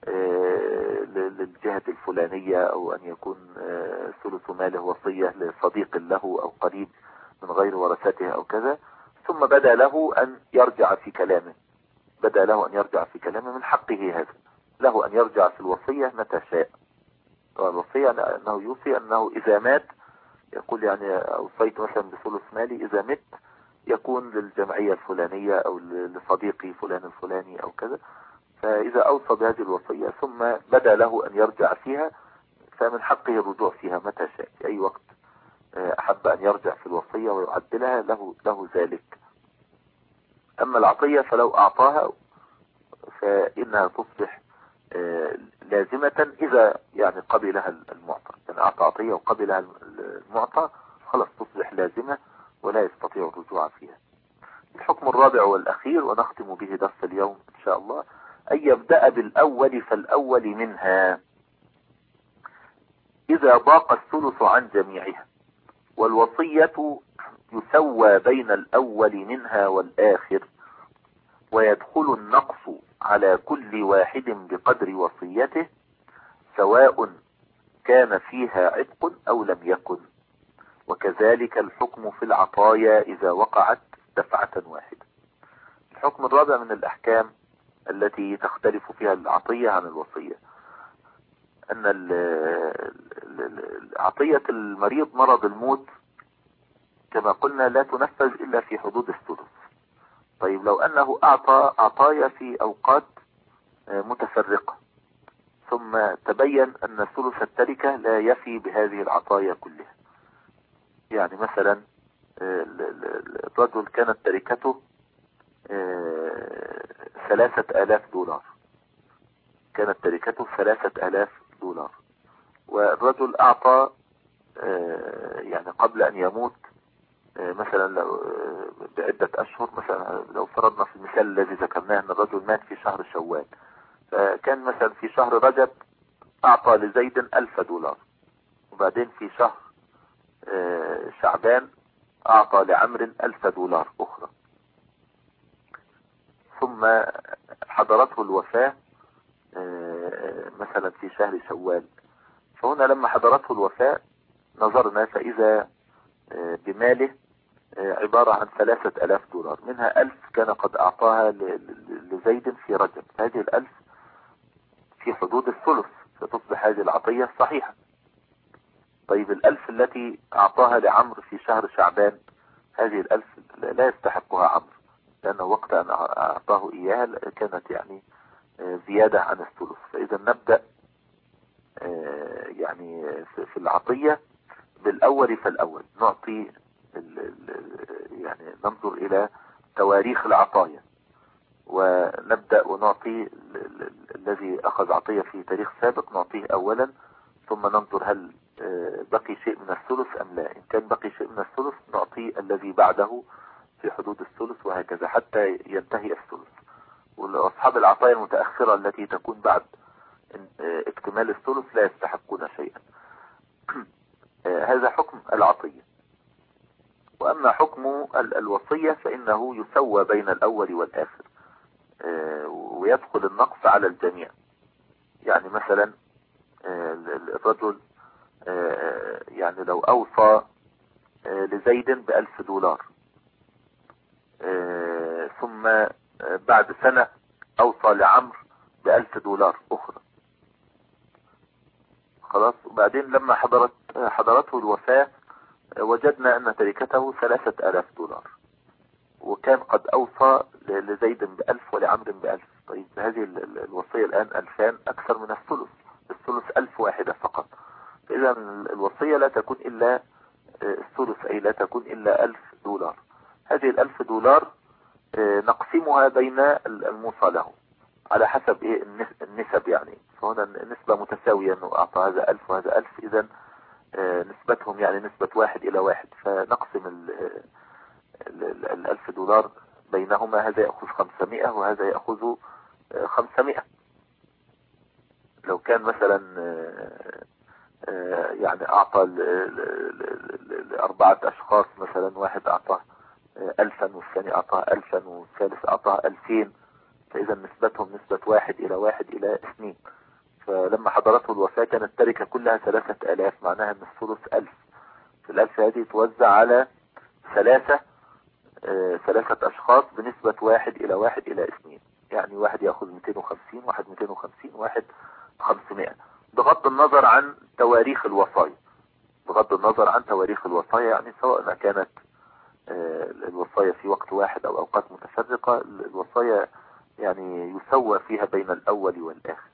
[SPEAKER 1] للجهة الفلانية، أو أن يكون ثلث ماله وصية لصديق له أو قريب من غير ورثته أو كذا، ثم بدا له أن يرجع في كلامه بدا له أن يرجع في كلامه من حقه هذا، له أن يرجع في الوصية متى شاء. الوصية أنه يوصي أنه إذا مات يقول يعني أوصيت مثلا بثلث مالي إذا مت يكون للجمعية الفلانية أو لصديقي فلان الفلاني أو كذا. فإذا أوصى بهذه الوصية ثم بدا له أن يرجع فيها فمن حقه الرجوع فيها متى شاء، في أي وقت أحب أن يرجع في الوصية ويعدلها له له ذلك. أما العطية فلو أعطاها فإنها تصبح لازمة إذا يعني قبلها المعطى، يعني أعطى عطية وقبلها المعطى خلاص تصبح لازمة ولا يستطيع الرجوع فيها. الحكم الرابع والأخير ونختم به درس اليوم إن شاء الله، أن يبدأ بالأول فالأول منها إذا ضاق الثلث عن جميعها، والوصية يسوى بين الأول منها والآخر، ويدخل النقص على كل واحد بقدر وصيته سواء كان فيها عتق أو لم يكن. وكذلك الحكم في العطايا إذا وقعت دفعة واحدة. الحكم الرابع من الأحكام التي تختلف فيها العطية عن الوصية أن عطية المريض مرض الموت كما قلنا لا تنفذ إلا في حدود الثلث. طيب لو أنه أعطى عطايا في أوقات متفرقة ثم تبين أن ثلث التركة لا يفي بهذه العطايا كلها، يعني مثلا الرجل كانت تركته ثلاثة آلاف دولار، كانت تركته ثلاثة آلاف دولار، والرجل أعطى يعني قبل أن يموت مثلا لو بعدة أشهر، مثلا لو فرضنا في المثال الذي ذكرناه أن الرجل مات في شهر شوال، فكان مثلا في شهر رجب أعطى لزيد ألف دولار، وبعدين في شهر شعبان أعطى لعمر ألف دولار أخرى، ثم حضرته الوفاة مثلا في شهر شوال. فهنا لما حضرته الوفاة نظرنا فإذا بماله عبارة عن ثلاثة ألاف دولار، منها ألف كان قد أعطاها لزيد في رجب، هذه الألف في حدود الثلث فتصبح هذه العطية صحيحة. طيب الألف التي أعطاها لعمر في شهر شعبان، هذه الألف لا يستحقها عمر، لأنه وقت أن أعطاه إياها كانت يعني زيادة عن الثلث. فإذا نبدأ يعني في العطية بالأول فالأول، نعطي يعني ننظر إلى تواريخ العطايا ونبدأ ونعطي الذي أخذ عطية في تاريخ سابق نعطيه أولا، ثم ننظر هل بقي شيء من الثلث أم لا. إن كان بقي شيء من الثلث نعطي الذي بعده في حدود الثلث، وهكذا حتى ينتهي الثلث. وأصحاب العطايا المتأخرة التي تكون بعد اكتمال الثلث لا يستحقون شيئا. هذا حكم العطية. وأما حكم الوصية فإنه يسوى بين الأول والآخر، ويدخل النقص على الجميع. يعني مثلا الرجل يعني لو أوصى لزيد بألف دولار، ثم بعد سنة أوصى لعمر بألف دولار أخرى، خلاص. وبعدين لما حضرت حضرته الوفاة وجدنا أن تركته ثلاثة آلاف دولار، وكان قد أوصى لزيد بألف ولعمر بألف. طيب هذه الوصية الآن ألفان أكثر من الثلث، الثلث ألف واحدة فقط. فإذا الوصية لا تكون إلا الثلث، أي لا تكون إلا ألف دولار. هذه الألف دولار نقسمها بين الموصى له على حسب إيه النسب، يعني فهنا النسبة متساوية، أنه أعطى هذا ألف وهذا ألف، إذن نسبتهم يعني نسبة واحد إلى واحد، فنقسم الألف دولار بينهما، هذا يأخذ خمسمائة وهذا يأخذ خمسمائة. لو كان مثلا يعني أعطى لأربعة أشخاص، مثلا واحد أعطاه ألفا والثاني أعطاه ألفا والثالث أعطاه ألفين، فإذا نسبتهم نسبة واحد إلى واحد إلى اثنين. فلما حضرته الوفاة كانت التركة كلها ثلاثة آلاف، معناها أن الثلث ألف، في الألف هذه توزع على ثلاثة آه ثلاثة أشخاص بنسبة واحد إلى واحد إلى اثنين، يعني واحد يأخذ مئتين وخمسين، واحد مئتين وخمسين، واحد خمسمائة، بغض النظر عن تواريخ الوصايا، بغض النظر عن تواريخ الوصايا، يعني سواء كانت آه الوصايا في وقت واحد أو أوقات متفرقة، الوصايا يعني يسوى فيها بين الأول والآخر.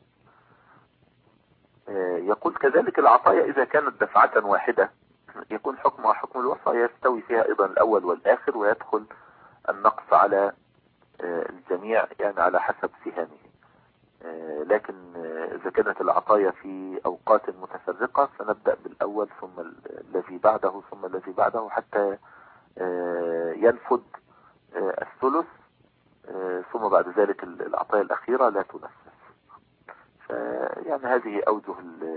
[SPEAKER 1] آه يقول كذلك العطايا إذا كانت دفعة واحدة يكون حكمها حكم الوصايا، يستوي فيها أيضا الأول والآخر، ويدخل النقص على آه الجميع، يعني على حسب سهامه. آه لكن آه إذا كانت العطايا في أوقات متفرقة فنبدأ بالأول ثم الذي بعده ثم الذي بعده حتى آه ينفذ آه الثلث، آه ثم بعد ذلك العطايا الأخيرة لا تنفذ. فيعني هذه أوجه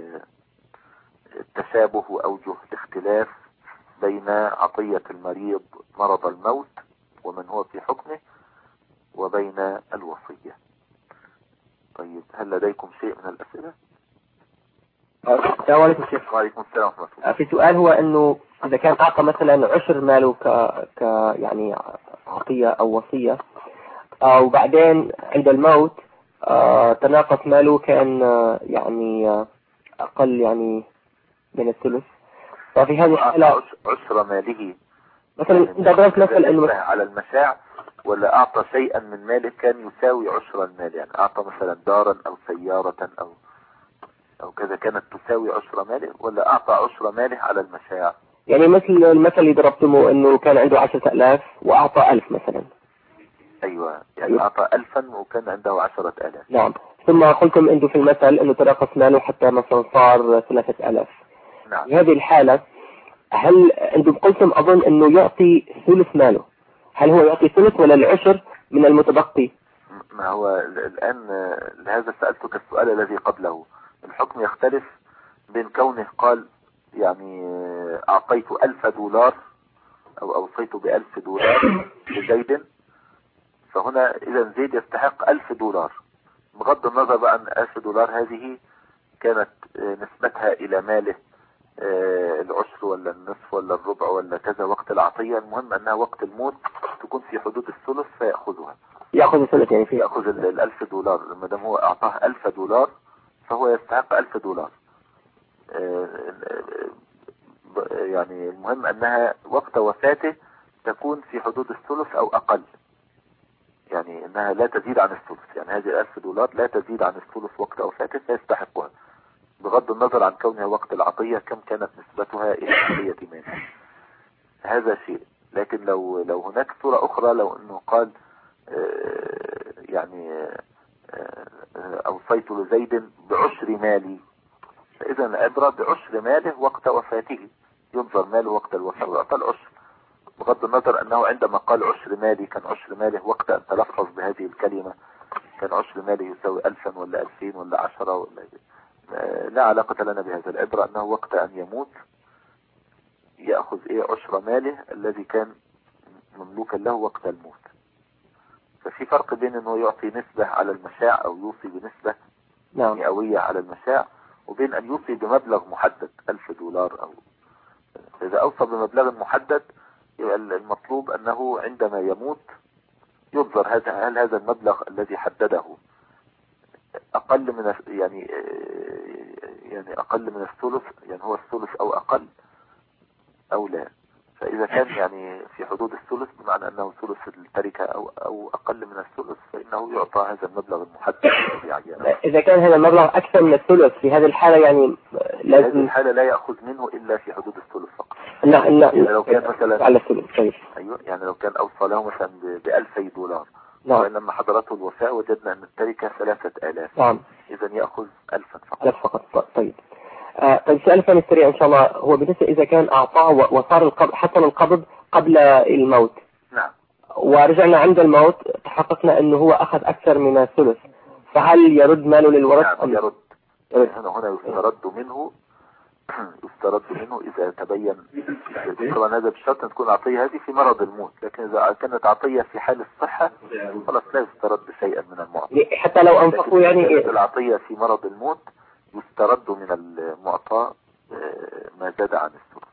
[SPEAKER 1] التشابه وأوجه الاختلاف بين عطية المريض مرض الموت ومن هو في حكمه وبين الوصية. طيب هل لديكم شيء من الأسئلة؟
[SPEAKER 2] السلام عليكم شيخ.
[SPEAKER 1] وعليكم السلام ورحمة الله.
[SPEAKER 2] في سؤال، هو انه اذا كان اعطى مثلا عشر ماله ك ك يعني عطية او وصية، وبعدين عند الموت تناقص ماله كان يعني اقل يعني من الثلث، ففي هذه الحالة
[SPEAKER 1] عشر ماله
[SPEAKER 2] مثلا إذا ضربت مثل إنه
[SPEAKER 1] على المشاع، ولا أعطى شيئا من ماله كان يساوي عشر المال، يعني أعطى مثلا دارا أو سيارة أو أو كذا كانت تساوي عشر ماله، ولا أعطى عشر ماله على المشاع؟
[SPEAKER 2] يعني مثل المثل اللي ضربتمه إنه كان عنده عشرة آلاف وأعطى ألف مثلا.
[SPEAKER 1] أيوة، يعني أعطى ألفا وكان عنده عشرة آلاف.
[SPEAKER 2] نعم. ثم قلتم عنده في المثل إنه تناقص ماله حتى مثلا صار ثلاثة آلاف.
[SPEAKER 1] نعم.
[SPEAKER 2] في هذه الحالة هل أنتم قلتم أظن إنه يعطي ثلث ماله، هل هو يعطي ثلث ولا العشر من المتبقي؟
[SPEAKER 1] ما هو الآن لهذا سألتك السؤال الذي قبله. الحكم يختلف بين كونه قال يعني أعطيت ألف دولار أو أوصيت بألف دولار لزيد، فهنا إذا زيد يستحق ألف دولار، بغض النظر بقى أن ألف دولار هذه كانت نسبتها إلى ماله العشر ولا النصف ولا الربع ولا كذا وقت العطية، المهم أنها وقت الموت تكون في حدود الثلث فيأخذها،
[SPEAKER 2] يأخذ الثلث يعني في
[SPEAKER 1] يأخذ الألف دولار. ما دام هو أعطاه ألف دولار فهو يستحق ألف دولار. يعني المهم أنها وقت وفاته تكون في حدود الثلث أو أقل، يعني أنها لا تزيد عن الثلث، يعني هذه الألف دولار لا تزيد عن الثلث وقت وفاته فيستحقها، بغض النظر عن كونها وقت العطية كم كانت نسبتها إلى عطية مال. هذا شيء. لكن لو لو هناك صورة أخرى، لو أنه قال يعني أوصيت لزيد بعشر مالي، فإذا العبرة بعشر ماله وقت وفاته، ينظر ماله وقت الوفاة ويعطى العشر، بغض النظر أنه عندما قال عشر مالي كان عشر ماله وقت أن تلفظ بهذه الكلمة كان عشر ماله يساوي ألفا ولا ألفين ولا عشرة ولا لا علاقة لنا بهذا. العبرة أنه وقت أن يموت يأخذ إيه عشر ماله الذي كان مملوكا له وقت الموت. ففي فرق بين أنه يعطي نسبة على المشاع أو يوصي بنسبة
[SPEAKER 2] نعم.
[SPEAKER 1] مئوية على المشاع، وبين أن يوصي بمبلغ محدد ألف دولار. أو إذا أوصى بمبلغ محدد يبقى المطلوب أنه عندما يموت ينظر هذا هل هذا المبلغ الذي حدده أقل من يعني يعني أقل من الثلث، يعني هو الثلث أو أقل أو لا. فإذا كان يعني في حدود الثلث بمعنى أنه ثلث التركة أو أو أقل من الثلث فإنه يعطى هذا المبلغ المحدد. يعني
[SPEAKER 2] إذا كان هذا المبلغ أكثر من الثلث في هذه الحالة يعني لازم
[SPEAKER 1] هذه الحالة لا يأخذ منه إلا في حدود الثلث فقط.
[SPEAKER 2] لا لا
[SPEAKER 1] يعني لو كان مثلا
[SPEAKER 2] على الثلث. طيب.
[SPEAKER 1] أيوة، يعني لو كان أوصى له مثلا بألفي دولار،
[SPEAKER 2] نعم.
[SPEAKER 1] ولما حضرته الوفاة وجدنا أن التركة ثلاثة آلاف،
[SPEAKER 2] نعم.
[SPEAKER 1] إذا يأخذ ألفا فقط.
[SPEAKER 2] ألف فقط. طيب. آه طيب سؤال ثاني سريع إن شاء الله، هو بالنسبة إذا كان أعطاه وصار القبض حصل القبض قبل الموت.
[SPEAKER 1] نعم.
[SPEAKER 2] ورجعنا عند الموت تحققنا أنه هو أخذ أكثر من الثلث، فهل يرد ماله للورث؟
[SPEAKER 1] نعم يرد. يرد. هنا هنا يسترد منه يسترد منه إذا تبين. طبعا هذا بشرط أن تكون عطية هذه في مرض الموت، لكن إذا كانت عطية في حال الصحة خلاص لا يسترد شيئا من المعطى،
[SPEAKER 2] حتى لو أنفقوا يعني.
[SPEAKER 1] العطية في مرض الموت يسترد من المعطى ما زاد عن الثلث.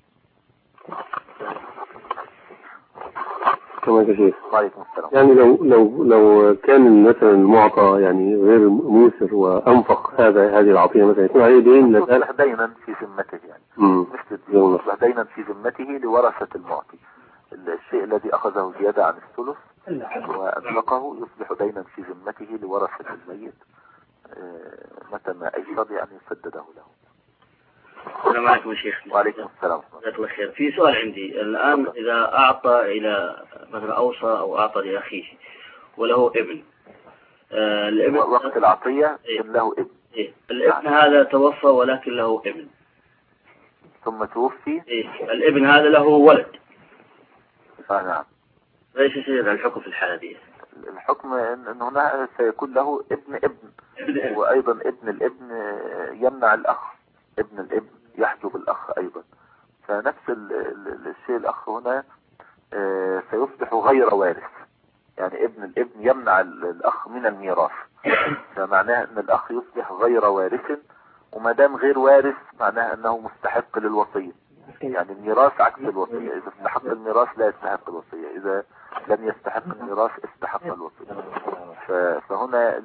[SPEAKER 3] كما كثير.
[SPEAKER 1] وعليكم السلام.
[SPEAKER 3] يعني لو لو لو كان مثلا المعطى يعني غير موسر وأنفق هذا هذه العطية مثلا يكون عليه دين،
[SPEAKER 1] يصبح دينا في ذمته، يعني مثل يصبح دينا في ذمته لورثة المعطي. الشيء الذي أخذه زيادة عن الثلث وأنفقه يصبح دينا في ذمته لورثة الميت متى ما أيسر يعني يسدده له.
[SPEAKER 4] السلام عليكم يا شيخ.
[SPEAKER 1] وعليكم السلام.
[SPEAKER 4] جزاك الله خير. في سؤال عندي الآن، إذا أعطى إلى مثلا أوصى أو أعطى لأخيه وله ابن، آه الابن
[SPEAKER 1] وقت العطية
[SPEAKER 4] إيه؟
[SPEAKER 1] له ابن.
[SPEAKER 4] إيه؟ الابن نعم. هذا توفى ولكن له ابن
[SPEAKER 1] ثم توفي.
[SPEAKER 4] إيه؟ الابن هذا له ولد.
[SPEAKER 1] آه نعم.
[SPEAKER 4] ليش يصير الحكم في الحالة دي؟
[SPEAKER 1] الحكم ان هنا سيكون له ابن ابن, ابن وايضا ابن الابن يمنع الاخ، ابن الابن يحجب الاخ ايضا، فنفس الشيء الاخ هنا سيصبح غير وارث، يعني ابن الابن يمنع الاخ من الميراث، فمعناه ان الاخ يصبح غير وارث، وما دام غير وارث معناه انه مستحق للوصية، يعني الميراث عكس الوصية، اذا استحق الميراث لا يستحق الوصية، اذا لم يستحق الميراث استحق الوصية. فهنا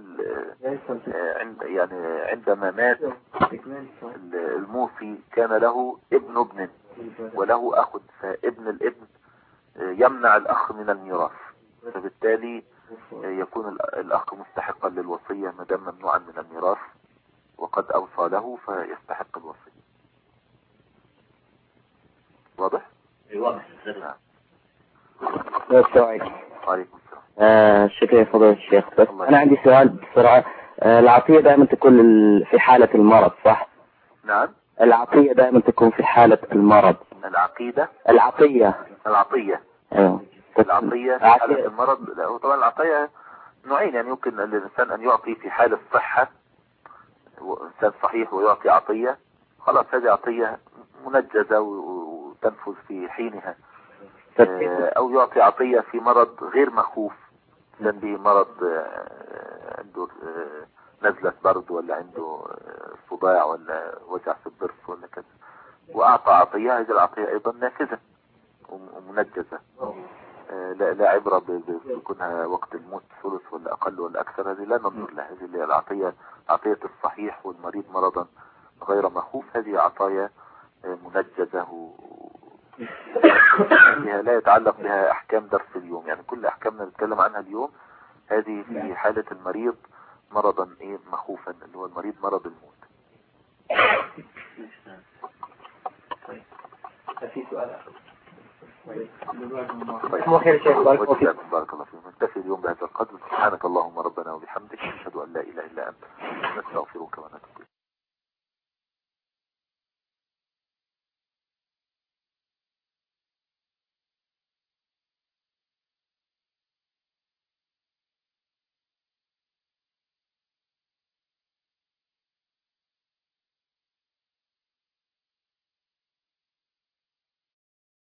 [SPEAKER 1] يعني عندما مات الموصي كان له ابن ابن وله اخ، فابن الابن يمنع الأخ من الميراث، فبالتالي يكون الأخ مستحقا للوصية ما دام ممنوعا من الميراث وقد أوصى له فيستحق الوصية. واضح؟
[SPEAKER 4] واضح.
[SPEAKER 1] نعم.
[SPEAKER 5] السلام
[SPEAKER 1] وعليكم السلام.
[SPEAKER 5] آه شكرا فضيلة الشيخ. بس أنا عندي سؤال بسرعة. آه العطية دائما تكون في حالة المرض صح؟
[SPEAKER 1] نعم.
[SPEAKER 5] العطية دائما تكون في حالة المرض.
[SPEAKER 1] العقيدة.
[SPEAKER 5] العطية.
[SPEAKER 1] العطية.
[SPEAKER 5] ايوه.
[SPEAKER 1] العطية في حالة المرض. لا طبعا العطية نوعين، يعني يمكن للإنسان أن يعطي في حالة الصحة، إنسان صحيح ويعطي عطية، خلاص هذه عطية منجزة وتنفذ في حينها. أو يعطي عطية في مرض غير مخوف، إنسان به مرض عنده نزلة برد ولا عنده صداع ولا وجع في الضرس ولا كذا وأعطى عطية، هذه العطية أيضا نافذة ومنجزة، لا لا عبرة بكونها وقت الموت ثلث ولا أقل ولا أكثر، هذه لا ننظر لها. هذه اللي العطية عطية الصحيح والمريض مرضا غير مخوف، هذه عطايا منجزة لا يتعلق بها أحكام درس اليوم، يعني كل أحكامنا نتكلم عنها اليوم هذه في حالة المريض مرضا إيه مخوفا، اللي هو المريض مرض الموت.
[SPEAKER 2] في سؤال آخر.
[SPEAKER 1] بارك الله فيك. نكتفي اليوم بهذا القدر. سبحانك اللهم ربنا وبحمدك، نشهد أن لا إله إلا أنت.